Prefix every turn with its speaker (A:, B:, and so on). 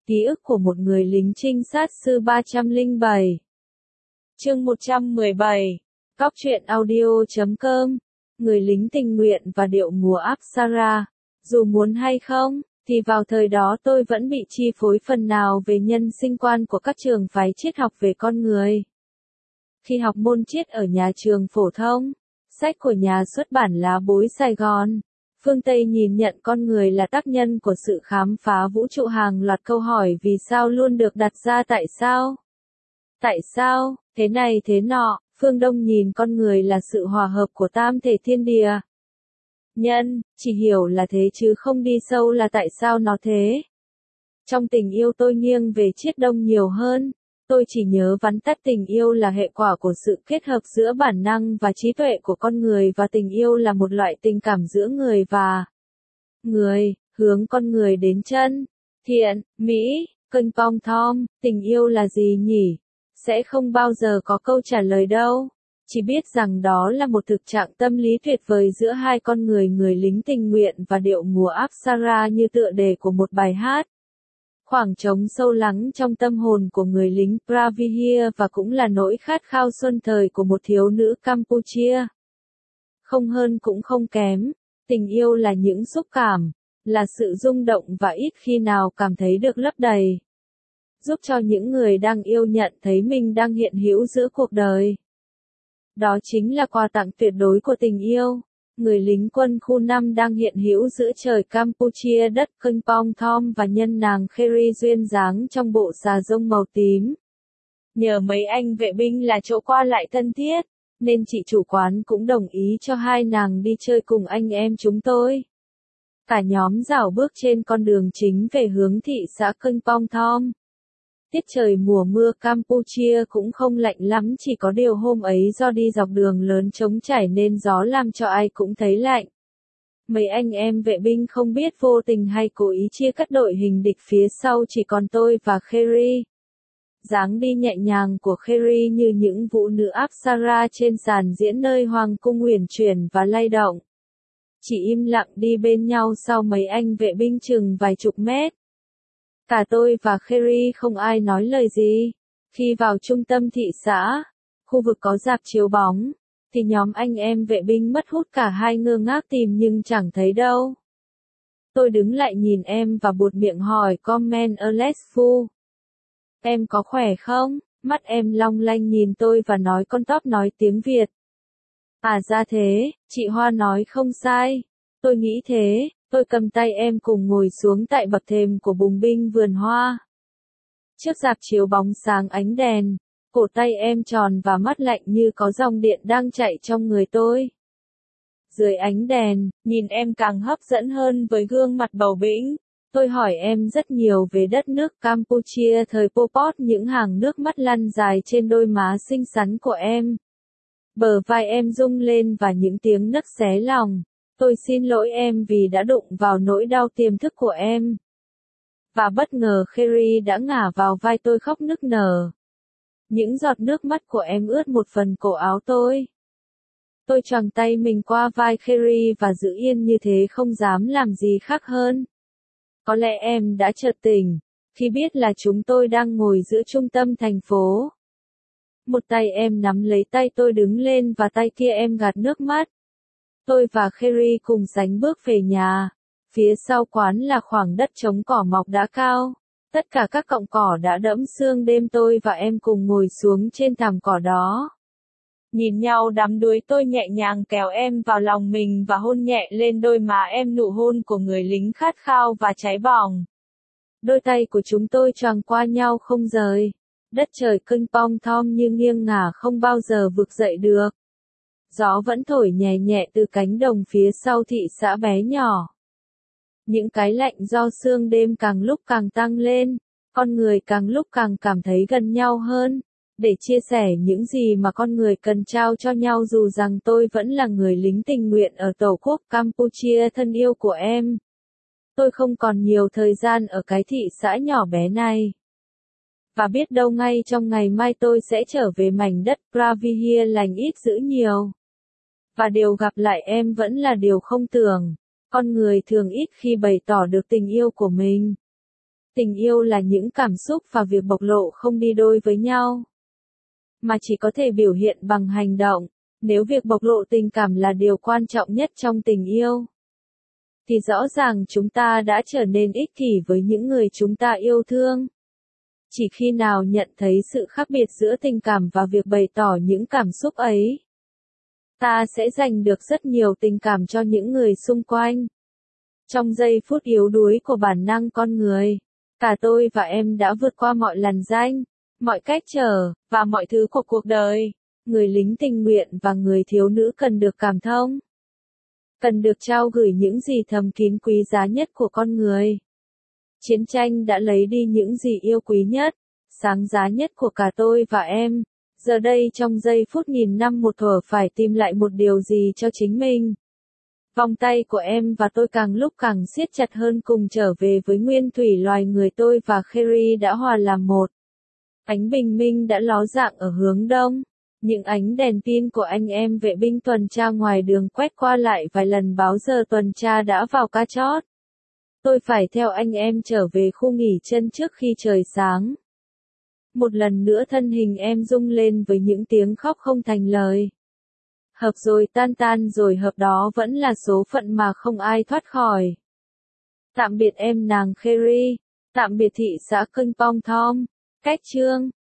A: Ký ức của một người lính trinh sát sư 307. Chương 117. Cóc truyện audio.com. Người lính tình nguyện và điệu mùa Apsara. Dù muốn hay không, thì vào thời đó tôi vẫn bị chi phối phần nào về nhân sinh quan của các trường phái triết học về con người. Khi học môn triết ở nhà trường phổ thông, sách của nhà xuất bản Lá Bối Sài Gòn, phương Tây nhìn nhận con người là tác nhân của sự khám phá vũ trụ, hàng loạt câu hỏi vì sao luôn được đặt ra. Tại sao, thế này thế nọ. Phương Đông nhìn con người là sự hòa hợp của tam thể thiên địa. Nhân, chỉ hiểu là thế chứ không đi sâu là tại sao nó thế. Trong tình yêu tôi nghiêng về triết Đông nhiều hơn. Tôi chỉ nhớ vắn tắt tình yêu là hệ quả của sự kết hợp giữa bản năng và trí tuệ của con người, và tình yêu là một loại tình cảm giữa người và người, hướng con người đến chân, thiện, mỹ. Kênh Pong Thom, tình yêu là gì nhỉ? Sẽ không bao giờ có câu trả lời đâu. Chỉ biết rằng đó là một thực trạng tâm lý tuyệt vời giữa hai con người, người lính tình nguyện và điệu mùa Apsara như tựa đề của một bài hát. Khoảng trống sâu lắng trong tâm hồn của người lính Pravihir, và cũng là nỗi khát khao xuân thời của một thiếu nữ Campuchia. Không hơn cũng không kém, tình yêu là những xúc cảm, là sự rung động và ít khi nào cảm thấy được lấp đầy. Giúp cho những người đang yêu nhận thấy mình đang hiện hữu giữa cuộc đời. Đó chính là quà tặng tuyệt đối của tình yêu. Người lính quân khu 5 đang hiện hữu giữa trời Campuchia, đất Kênh Pong Thom, và nhân nàng Kheri duyên dáng trong bộ xà rông màu tím. Nhờ mấy anh vệ binh là chỗ qua lại thân thiết, nên chị chủ quán cũng đồng ý cho hai nàng đi chơi cùng anh em chúng tôi. Cả nhóm rảo bước trên con đường chính về hướng thị xã Kênh Pong Thom. Tiết trời mùa mưa Campuchia cũng không lạnh lắm, chỉ có điều hôm ấy do đi dọc đường lớn trống trải nên gió làm cho ai cũng thấy lạnh. Mấy anh em vệ binh không biết vô tình hay cố ý chia cắt đội hình địch, phía sau chỉ còn tôi và Kheri. Dáng đi nhẹ nhàng của Kheri như những vũ nữ Apsara trên sàn diễn nơi hoàng cung uyển chuyển và lay động. Chỉ im lặng đi bên nhau sau mấy anh vệ binh chừng vài chục mét. Cả tôi và Kheri không ai nói lời gì. Khi vào trung tâm thị xã, khu vực có rạp chiếu bóng, thì nhóm anh em vệ binh mất hút, cả hai ngơ ngác tìm nhưng chẳng thấy đâu. Tôi đứng lại nhìn em và buột miệng hỏi comment Alesfu. Em có khỏe không? Mắt em long lanh nhìn tôi và nói con tóp nói tiếng Việt. À ra thế, chị Hoa nói không sai. Tôi nghĩ thế. Tôi cầm tay em cùng ngồi xuống tại bậc thềm của bùng binh vườn hoa. Trước rạp chiếu bóng sáng ánh đèn, cổ tay em tròn và mắt lạnh như có dòng điện đang chạy trong người tôi. Dưới ánh đèn, nhìn em càng hấp dẫn hơn với gương mặt bầu bĩnh. Tôi hỏi em rất nhiều về đất nước Campuchia thời Pol Pot, những hàng nước mắt lăn dài trên đôi má xinh xắn của em. Bờ vai em rung lên và những tiếng nấc xé lòng. Tôi xin lỗi em vì đã đụng vào nỗi đau tiềm thức của em. Và bất ngờ Kheri đã ngả vào vai tôi khóc nức nở. Những giọt nước mắt của em ướt một phần cổ áo tôi. Tôi choàng tay mình qua vai Kheri và giữ yên như thế, không dám làm gì khác hơn. Có lẽ em đã chợt tỉnh khi biết là chúng tôi đang ngồi giữa trung tâm thành phố. Một tay em nắm lấy tay tôi đứng lên và tay kia em gạt nước mắt. Tôi và Kheri cùng sánh bước về nhà. Phía sau quán là khoảng đất trống cỏ mọc đã cao. Tất cả các cọng cỏ đã đẫm sương đêm, tôi và em cùng ngồi xuống trên thảm cỏ đó. Nhìn nhau đắm đuối, tôi nhẹ nhàng kéo em vào lòng mình và hôn nhẹ lên đôi má em, nụ hôn của người lính khát khao và cháy bỏng. Đôi tay của chúng tôi choàng qua nhau không rời. Đất trời Kênh Pong Thom như nghiêng ngả không bao giờ vực dậy được. Gió vẫn thổi nhẹ nhẹ từ cánh đồng phía sau thị xã bé nhỏ. Những cái lạnh do sương đêm càng lúc càng tăng lên, con người càng lúc càng cảm thấy gần nhau hơn, để chia sẻ những gì mà con người cần trao cho nhau. Dù rằng tôi vẫn là người lính tình nguyện ở tổ quốc Campuchia thân yêu của em. Tôi không còn nhiều thời gian ở cái thị xã nhỏ bé này. Và biết đâu ngay trong ngày mai tôi sẽ trở về mảnh đất Pravihir lành ít dữ nhiều. Và điều gặp lại em vẫn là điều không tưởng. Con người thường ít khi bày tỏ được tình yêu của mình. Tình yêu là những cảm xúc và việc bộc lộ không đi đôi với nhau, mà chỉ có thể biểu hiện bằng hành động. Nếu việc bộc lộ tình cảm là điều quan trọng nhất trong tình yêu, thì rõ ràng chúng ta đã trở nên ích kỷ với những người chúng ta yêu thương. Chỉ khi nào nhận thấy sự khác biệt giữa tình cảm và việc bày tỏ những cảm xúc ấy, ta sẽ dành được rất nhiều tình cảm cho những người xung quanh. Trong giây phút yếu đuối của bản năng con người, cả tôi và em đã vượt qua mọi lằn ranh, mọi cách trở, và mọi thứ của cuộc đời. Người lính tình nguyện và người thiếu nữ cần được cảm thông. Cần được trao gửi những gì thầm kín quý giá nhất của con người. Chiến tranh đã lấy đi những gì yêu quý nhất, sáng giá nhất của cả tôi và em. Giờ đây trong giây phút nghìn năm một thuở phải tìm lại một điều gì cho chính mình. Vòng tay của em và tôi càng lúc càng siết chặt hơn cùng trở về với nguyên thủy loài người. Tôi và Carrie đã hòa làm một. Ánh bình minh đã ló dạng ở hướng đông. Những ánh đèn pin của anh em vệ binh tuần tra ngoài đường quét qua lại vài lần báo giờ tuần tra đã vào ca chót. Tôi phải theo anh em trở về khu nghỉ chân trước khi trời sáng. Một lần nữa thân hình em rung lên với những tiếng khóc không thành lời. Hợp rồi tan rồi hợp, đó vẫn là số phận mà không ai thoát khỏi. Tạm biệt em nàng Carrie. Tạm biệt thị xã Kênh Pong Thom. Cách chương